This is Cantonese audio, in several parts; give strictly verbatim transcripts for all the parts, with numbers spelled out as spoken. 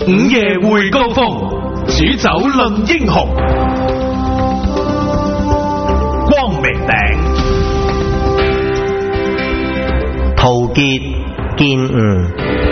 午夜會高峰，煮酒論英雄。光明頂， 陶傑見悟。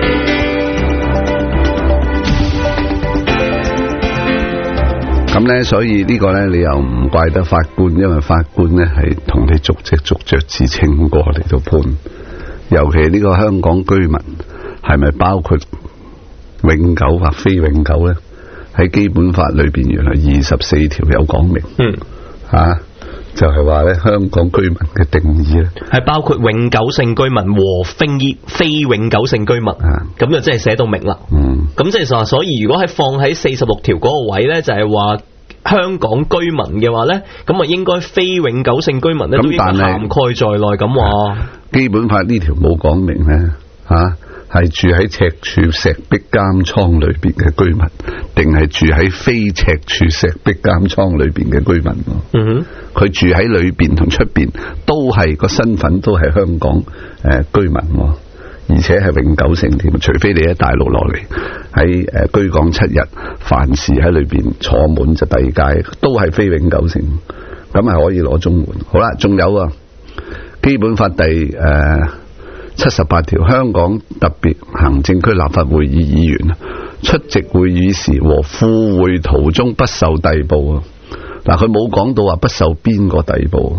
咁咧，所以呢個咧，你又唔怪得法官，因為法官咧係同你逐隻逐隻字清過嚟到判。尤其呢個香港居民係咪包括永久或非永久咧？喺基本法裏邊原來二十四條有講明。嗯，啊，就係話咧香港居民嘅定義咧係包括永久性居民和非非永久性居民。啊，咁就即係寫到明啦。嗯，咁即係話，所以如果係放喺四十六條嗰個位咧，就係話香港居民嘅話咧，咁啊應該非永久性居民咧都應該涵蓋在內咁話。 基本法呢條冇講明咧，吓、啊、係住喺赤柱石壁監倉裏邊嘅居民，定係住喺非赤柱石壁監倉裏邊嘅居民？嗯哼，佢住喺裏邊同出邊都係個身份都係香港誒、呃、居民，而且係永久性添，除非你喺大陸落嚟喺誒居港七日，凡事喺裏邊坐滿就遞解，都係非永久性，咁係可以攞綜援。好啦，仲有啊。基本法第誒七十八條，香港特別行政區立法會議議員出席會議時和赴會途中不受逮捕啊！嗱，佢冇講到話不受邊個逮捕，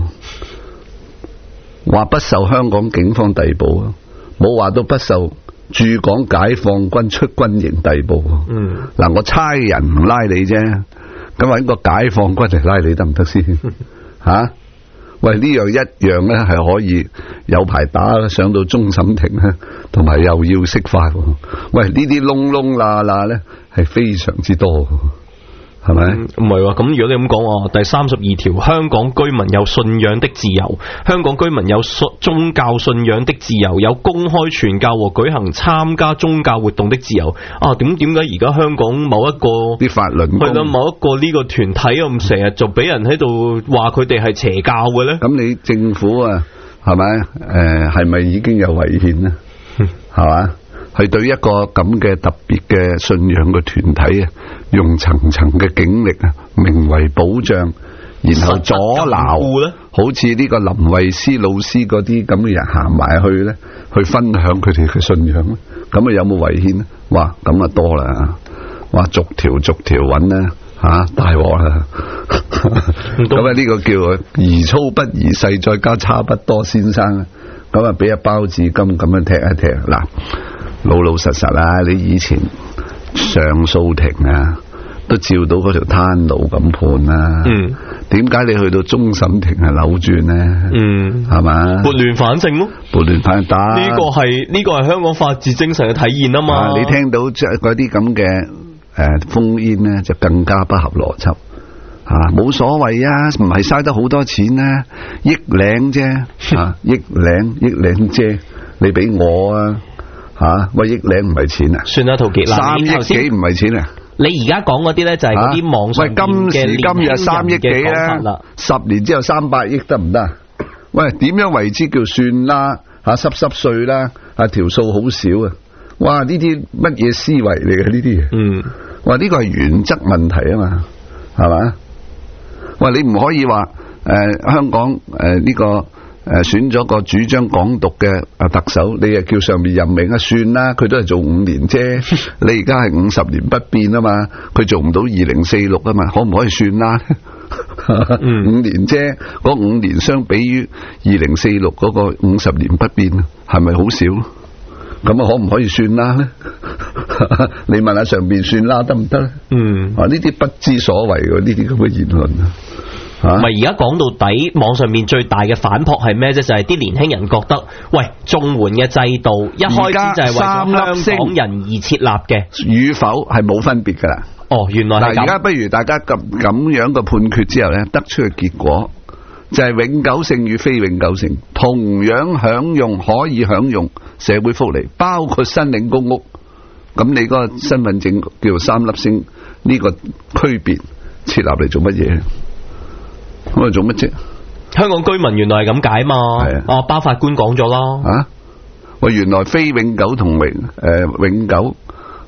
話不受香港警方逮捕啊，冇話到不受駐港解放軍出軍營逮捕。嗯，嗱，我差人唔拉你啫，咁揾個解放軍嚟拉你得唔得先？吓、啊？喂，呢樣一樣咧，係可以有排打，上到終審庭咧，同埋又要釋法。喂，呢啲窿窿罅罅咧，係非常之多，係咪？ 唔係喎，咁如果你咁講，第三十二條，香港居民有信仰的自由，香港居民有宗教信仰的自由，有公開傳教和舉行參加宗教活動的自由。啊，點點解而家香港某一個啲法輪功去到某一個呢個團體咁成日就俾人喺度話佢哋係邪教嘅咧？ 咁你政府啊，係咪？誒，係咪已經有違憲咧？係嘛？係對一個咁嘅特別嘅信仰嘅團體啊，用層層嘅警力啊，名為保障，然後阻撓，好似呢個林慧思老師嗰啲咁嘅人行埋去咧，去分享佢哋嘅信仰咧，咁啊有冇違憲咧？哇，咁啊多啦，哇，逐條逐條揾咧，吓大鑊啦！咁啊呢個叫宜粗不宜細，再加差不多先生，咁啊俾阿包子金咁樣踢一踢嗱。老老實實啦，你以前上訴庭啊，都照到嗰條攤路咁判啦。嗯，點解你去到終審庭係扭轉呢？嗯，係嘛？ 撥亂反正咯， 撥亂反正，呢個係呢個係香港法治精神嘅體現啊嘛。 啊，你聽到即係嗰啲咁嘅誒烽煙呢，就更加不合邏輯。吓，冇所謂啊，唔係嘥得好多錢啊，億領啫，啊，億領億領啫，你俾我啊！吓，喂，億領唔係錢啊？算啦，陶傑啦，三億幾唔係錢啊？ 你而家講嗰啲咧就係嗰啲網上嘅喂，今時今日三億幾啊？十年之後三百億得唔得？喂，點樣為之叫算啦？吓，濕濕碎啦，啊條數好少啊！哇，呢啲乜嘢思維嚟嘅呢啲嘢？嗯，哇，呢個係原則問題啊嘛，係嘛？喂，你唔可以話誒、呃、香港誒呢、呃這個。誒，選咗個主張港獨嘅啊特首，你又叫上面任命啊？算啦，佢都係做五年啫。你而家係五十年不變啊嘛，佢做唔到二零四六啊嘛，可唔可以算啦？嗯、五年啫，嗰五年相比於二零四六嗰個五十年不變，係咪好少？咁啊，可唔可以算啦咧？你問下上邊算啦，得唔得咧？嗯，啊呢啲不知所謂嘅呢啲咁嘅言論啊！ 唔係，而家講到底，網上面最大嘅反撲係咩啫？就係、是、啲年輕人覺得，喂，綜援嘅制度一開始就係為咗香港人而設立嘅， 與否係冇分別噶啦。 哦，原來係咁。嗱，而家不如大家咁咁樣嘅判決之後咧，得出嘅結果就係永久性與非永久性同樣享用可以享用社會福利，包括申領公屋。咁你嗰個身份證叫做三粒星呢個區別設立嚟做乜嘢？咁啊做乜啫？ 香港居民原來係咁解嘛？係啊，啊包法官講咗啦。啊， 喂，原來非永久同永誒、呃、永久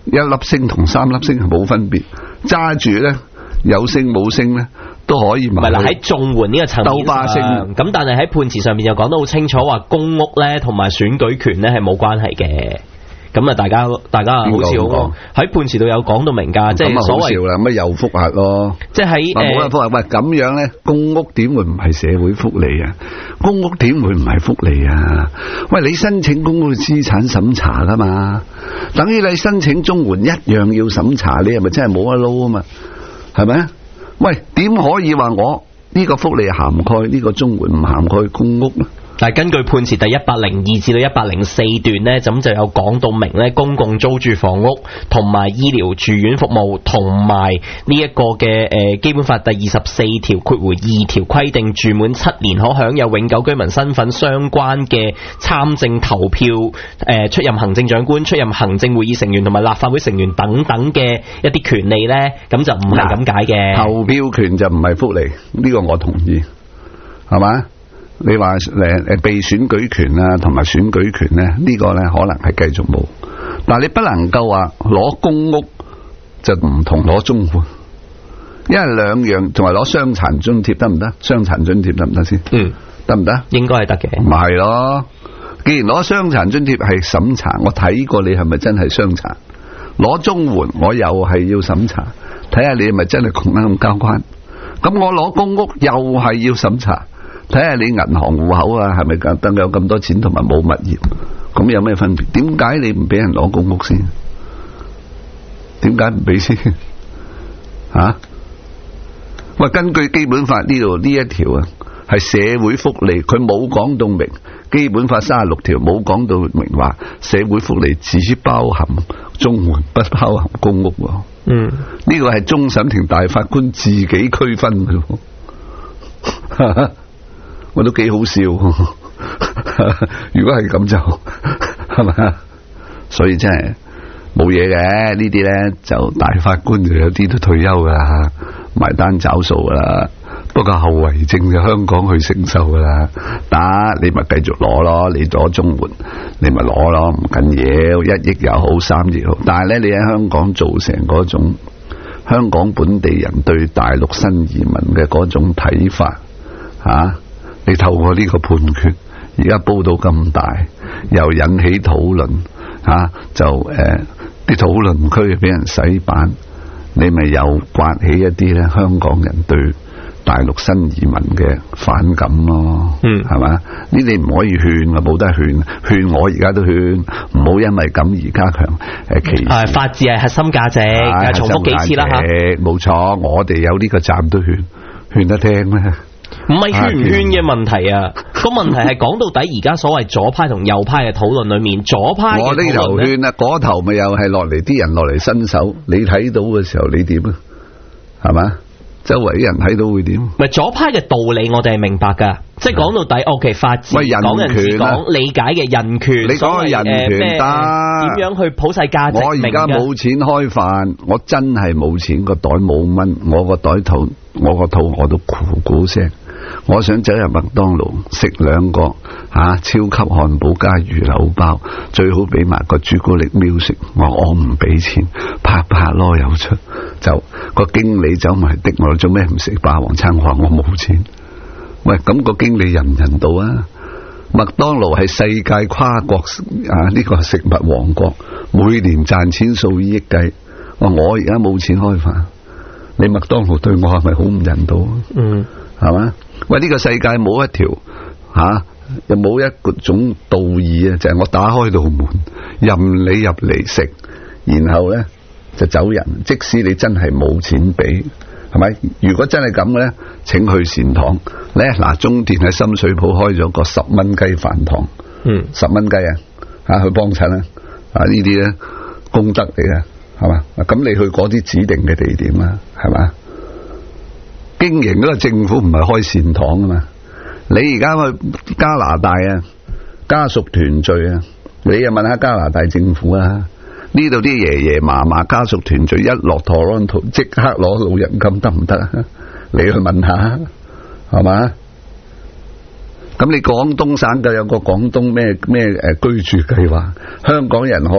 一粒星同三粒星係冇分別，揸住咧有星冇星咧都可以買。 唔係啦，喺綜援呢個層面上，咁但係喺判詞上面又講得好清楚，話公屋咧同埋選舉權咧係冇關係嘅。咁啊，大家大家好似好喺判詞度有講到明㗎，即係所謂啦，咁又複核咯， 即係喺冇人複核。喂，咁樣咧，公屋點會唔係社會福利啊？公屋點會唔係福利啊？喂，你申請公屋資產審查㗎嘛，等於你申請綜援一樣要審查，你係咪真係冇得撈啊嘛？係咪？喂，點可以話我呢個福利涵蓋呢個綜援唔涵蓋公屋咧？ 但係根據判詞第一百零二至到一百零四段呢，咁就有講到明呢，公共租住房屋同埋醫療住院服務同埋呢一個嘅誒基本法第二十四條括弧二條規定，住滿七年可享有永久居民身份相關嘅參政投票、誒出任行政長官、出任行政會議成員同埋立法會成員等等嘅一啲權利呢，咁就唔係咁解嘅。 投票權就唔係福利，呢個我同意，係嘛？你話誒誒被選舉權啊，同埋選舉權咧，呢個咧可能係繼續冇，但係你不能夠話攞公屋就唔同攞綜援，因為兩樣，同埋攞傷殘津貼得唔得？傷殘津貼得唔得先？嗯，得唔得？應該係得嘅。唔係咯，既然攞傷殘津貼係審查，我睇過你係咪真係傷殘？攞綜援我又係要審查，睇下你係咪真係窮得咁交關。咁我攞公屋又係要審查。睇下你銀行戶口啊，係咪咁等有咁多錢同埋冇物業，咁有咩分別？點解你唔俾人攞公屋先？點解唔俾先？吓、啊？喂，根據基本法呢度呢一條啊，係社會福利，佢冇講到明。基本法三十六條冇講到明話社會福利只包含綜援，不包含公屋。嗯，呢個係終審庭大法官自己區分嘅。我都幾好笑，如果係咁就係咪？所以真係冇嘢嘅，呢啲咧就大法官就有啲都退休噶啦，埋單找數噶啦。不過後遺症就香港去承受噶啦，打你咪繼續攞咯，你攞綜援你咪攞咯，唔緊要，一億又好，三億好。但係咧，你喺香港造成嗰種香港本地人對大陸新移民嘅嗰種睇法啊！你透過呢個判決，而家煲到咁大，又引起討論，吓、啊、就誒啲討論區俾人洗版，你咪又刮起一啲咧香港人對大陸新移民嘅反感咯，嗯，係嘛？呢啲唔可以勸啊，冇得勸，勸我而家都勸，唔好因為咁而加強誒歧視。係法治係核心價值，係重複幾次啦吓。冇錯，我哋有呢個站都勸，勸得聽咩？唔係勸唔勸嘅問題啊，個問題係講到底而家所謂左派同右派嘅討論裏面，左派我呢頭勸啊，嗰頭咪又係落嚟啲人落嚟伸手，你睇到嘅時候你點啊？係嘛？周圍啲人睇到會點？咪左派嘅道理我哋係明白噶，即係講到底，OK，法治、講人治港、理解嘅人權，你講嘅人權得點樣去普世價值？我而家冇錢開飯，我真係冇錢，個袋冇蚊，我個袋肚，我個肚我都咕咕聲。我想走入麥當勞食兩個吓、啊、超級漢堡加魚柳包，最好俾埋個朱古力喵食。我我唔俾錢，啪啪囉又出，就個經理走埋的我做咩唔食霸王餐？我話我冇錢。喂，咁、個經理人唔人道啊？麥當勞係世界跨國啊呢、呢個食物王國，每年賺錢數以億計。我我而家冇錢開飯，你麥當勞對我係咪好唔人道啊？嗯，係嘛？喂，呢、這個世界冇一條吓，又冇一個種道義啊，就係、是、我打開道門，任你入嚟食，然後咧就走人。即使你真係冇錢俾，係咪？如果真係咁嘅咧，請去善堂咧。嗱，中電喺深水埗開咗個十蚊雞飯堂，嗯，十蚊雞啊，吓去幫襯啊，啊呢啲咧功德嚟嘅，係嘛？咁你去嗰啲指定嘅地點啊，係嘛？經營嗰個政府唔係開善堂啊嘛，你而家去加拿大啊，家屬團聚啊，你又問下加拿大政府啊，呢度啲爺爺嫲嫲家屬團聚一落 Toronto 即刻攞老人金得唔得啊？你去問下，係嘛？咁你廣東省就有個廣東咩咩誒居住計劃，香港人可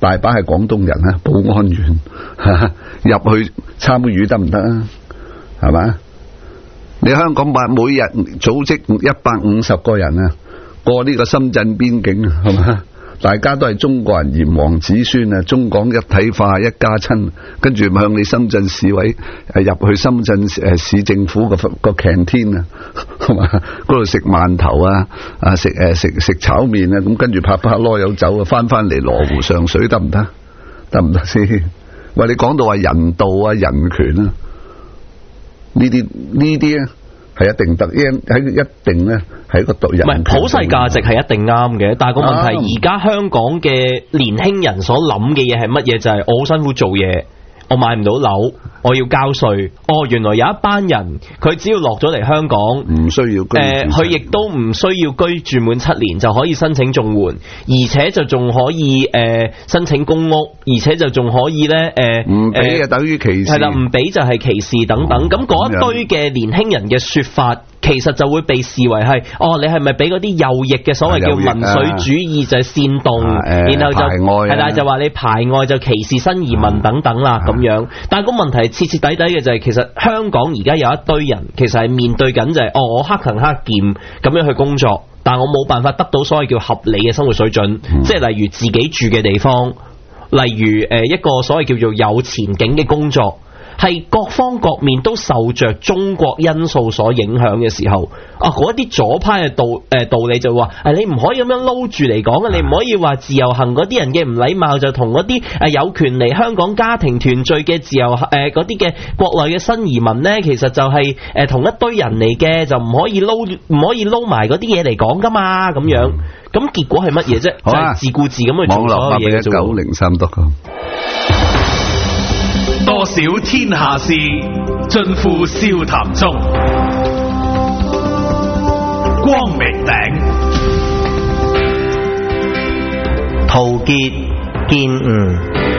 大把係廣東人啊，保安員入去參與得唔得啊？係嘛？你香港把每日組織一百五十個人啊，過呢個深圳邊境啊，係嘛？大家都係中國人炎黃子孫啊，中港一體化一家親，跟住向你深圳市委誒入去深圳誒市政府個個 canteen 啊，係嘛？嗰度食饅頭啊，啊食誒食食炒麵啊，咁跟住拍拍籮柚走啊，翻翻嚟羅湖上水得唔得？得唔得先？喂，你講到話人道啊、人權啊，呢啲呢啲咧係一定得，因喺一定咧係一個獨人。唔係普世價值係一定啱嘅，但係個問題而家香港嘅年輕人所諗嘅嘢係乜嘢？就係、是、我好辛苦做嘢，我買唔到樓，我要交稅。哦，原來有一班人，佢只要落咗嚟香港， 唔需要居住， 誒，佢亦都唔需要居住滿七年就可以申請綜援，而且就仲可以誒、呃、申請公屋，而且就仲可以咧誒唔俾就等於歧視， 係啦，唔俾就係歧視等等。咁嗰、哦、一堆嘅年輕人嘅說法，其實就會被視為係哦，你係咪俾嗰啲右翼嘅所謂叫民粹主義就係煽動，啊呃、然後就係啦、啊，就話你排外就歧視新移民等等啦咁、啊、樣。但係個問題徹徹底底嘅就係、是，其實香港而家有一堆人，其實係面對緊就係、是、哦，我克勤克儉咁樣去工作，但我冇辦法得到所謂叫合理嘅生活水準，嗯、即係例如自己住嘅地方，例如誒一個所謂叫做有前景嘅工作。係各方各面都受着中國因素所影響嘅時候，啊嗰啲左派嘅道誒、呃、道理就話，誒你唔可以咁樣撈住嚟講啊，你唔可以話自由行嗰啲人嘅唔禮貌就同嗰啲誒有權嚟香港家庭團聚嘅自由誒嗰啲嘅國內嘅新移民呢，其實就係誒同一堆人嚟嘅，就唔可以撈唔可以撈埋嗰啲嘢嚟講噶嘛，咁樣，咁結果係乜嘢啫？就係、是、自顧自咁去做所有嘢嘅啫。九零三得噶。 多少天下事，盡付笑談中。光明頂， 陶傑見悟。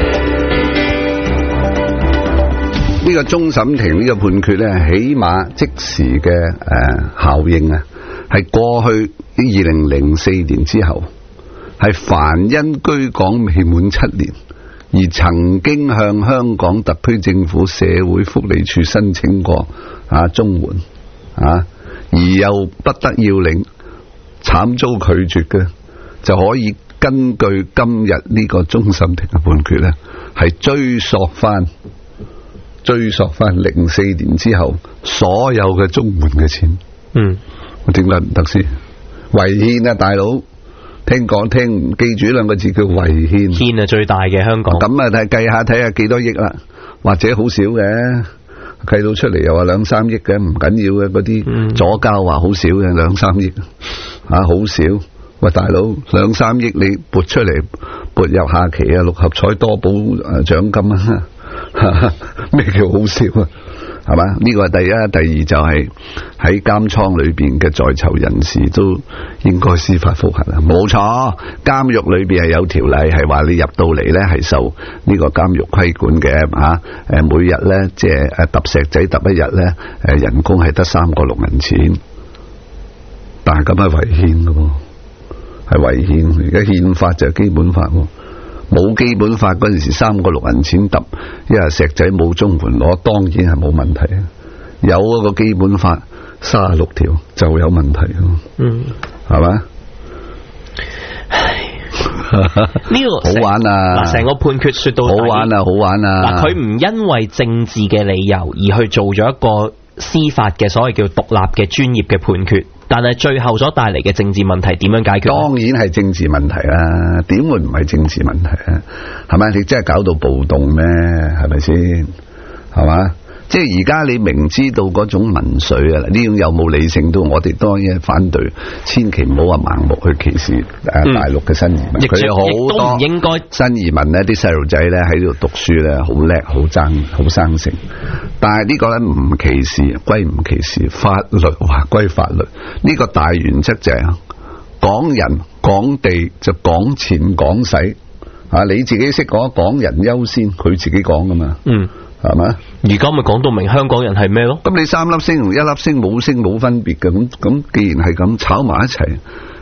呢個終審庭呢個判決咧，起碼即時嘅誒效應啊，係過去二零零四年之後，係凡因居港未滿七年，而曾經向香港特區政府社會福利署申請過啊綜援啊，而又不得要領，慘遭拒絕嘅，就可以根據今日呢個終審庭嘅判決呢，係追溯翻追溯翻零四年之後所有嘅綜援嘅錢。嗯，我點解唔得先？違憲啊，大佬！聽講聽，記住兩個字叫違憲。 憲係最大嘅香港。咁啊，睇計下睇下幾多億啦，或者好少嘅，計到出嚟又話兩三億嘅，唔緊要嘅，嗰啲左膠話好少嘅兩三億啊，好少。喂，大佬，兩三億你撥出嚟，撥入下期啊六合彩多寶誒獎金啊，咩叫好少啊？係嘛？呢個係第一，第二就係喺監倉裏邊嘅在囚人士都應該司法複核啊！冇錯，監獄裏邊係有條例，係話你入到嚟咧係受呢個監獄規管嘅吓。誒，每日咧即係誒揼石仔揼一日咧，誒人工係得三個六銀錢，但係咁係違憲噶，係違憲。而家憲法就係基本法。冇基本法嗰陣時三個六銀錢揼，因為石仔冇綜援攞，當然係冇問題啊。有嗰個基本法三十六條就有問題咯。嗯，係嘛？ 呢個好玩啊！ 嗱，成個判決說到好玩啊，好玩啊！ 嗱，佢唔因為政治嘅理由而去做咗一個司法嘅所謂叫獨立嘅專業嘅判決。但係最後所帶嚟嘅政治問題點樣解決？當然係政治問題啦，點會唔係政治問題啊？係咪？你真係搞到暴動咩？係咪先？係嘛？即係而家你明知道嗰種民粹啊，呢種有冇理性都，我哋當然反對，千祈唔好話盲目去歧視誒大陸嘅新移民。佢哋好多唔應該新移民呢啲細路仔咧喺度讀書咧，好叻，好爭，好生性。但係呢個咧唔歧視歸唔歧視，法律話歸法律。呢個大原則就係港人港地就港錢港使啊！你自己識講港人優先，佢自己講噶嘛。嗯。係嘛？ 而家咪講到明香港人係咩咯？ 咁你三粒星同一粒星冇星冇分別嘅，咁咁既然係咁炒埋一齊，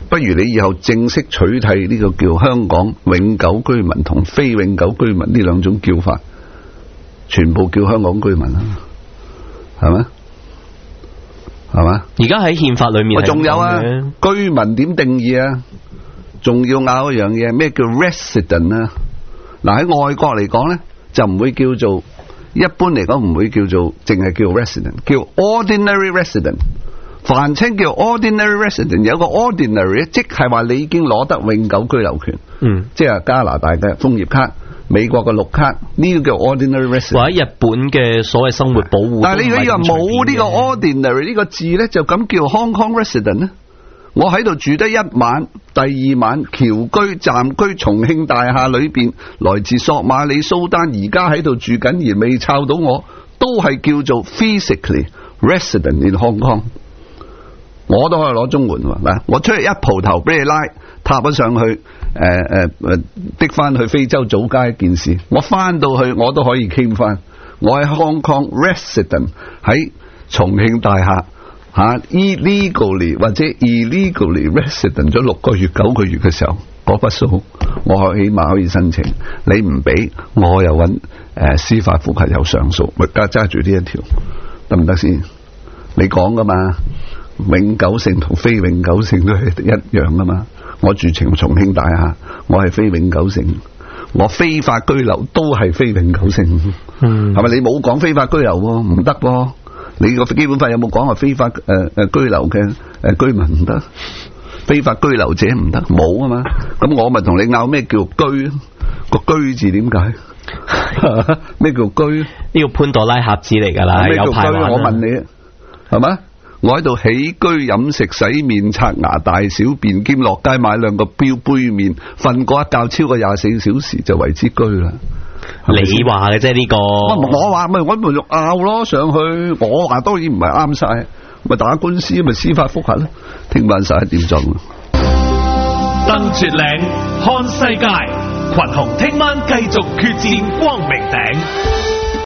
不如你以後正式取締呢個叫香港永久居民同非永久居民呢兩種叫法，全部叫香港居民啦，係咪？係嘛？而家喺憲法裏面， 仲有啊，居民點定義啊？仲要拗一樣嘢，咩叫 resident 啊？嗱，喺外國嚟講咧，就唔會叫做，一般嚟講唔會叫做淨係叫 resident， 叫 ordinary resident。凡稱叫 ordinary resident， 有個 ordinary 即係話你已經攞得永久居留權，嗯，即係加拿大嘅楓葉卡、美國嘅綠卡，呢個叫 ordinary resident。或者日本嘅所謂生活保護， 但係你如果話冇呢個 ordinary 呢個字咧，就咁叫 Hong Kong resident 咧。我喺度住得一晚，第二晚僑居暫居重慶大廈裏邊，來自索馬里蘇丹，而家喺度住緊而未抄到我，都係叫做 physically resident in Hong Kong。我都可以攞綜援嗱，我出去一蒲頭俾你拉，踏咗上去，誒誒誒，滴翻去非洲祖街一件事，我翻到去我都可以 claim 翻，我喺 Hong Kong resident 喺重慶大廈。吓、啊、illegally 或者 illegally resident 咗六個月九個月嘅時候，嗰筆數我起碼可以申請，你唔俾我又揾誒、呃、司法複核又上訴，咪加揸住呢一條得唔得先？你講噶嘛，永久性同非永久性都係一樣噶嘛。我住重重慶大廈，我係非永久性，我非法居留都係非永久性，嗯，係咪？你冇講非法居留唔得噃？你個基本法有冇講話非法誒誒、呃、居留嘅誒居民唔得，非法居留者唔得，冇啊嘛。咁我咪同你拗咩叫居？個居字點解？咩叫居？ 呢個潘多拉盒子嚟噶啦， 咩叫居？ 有排玩啊。 我問你，係嘛？我喺度起居飲食洗面刷牙大小便兼落街買兩個標杯麵，瞓過一覺超過廿四小時就為之居啦。 你話嘅啫呢個， 我話咪我咪就拗咯上去，我話當然唔係啱晒，咪打官司咪司法複核咯。聽晚十一點鐘。 登絕嶺看世界，群雄聽晚繼續決戰光明頂。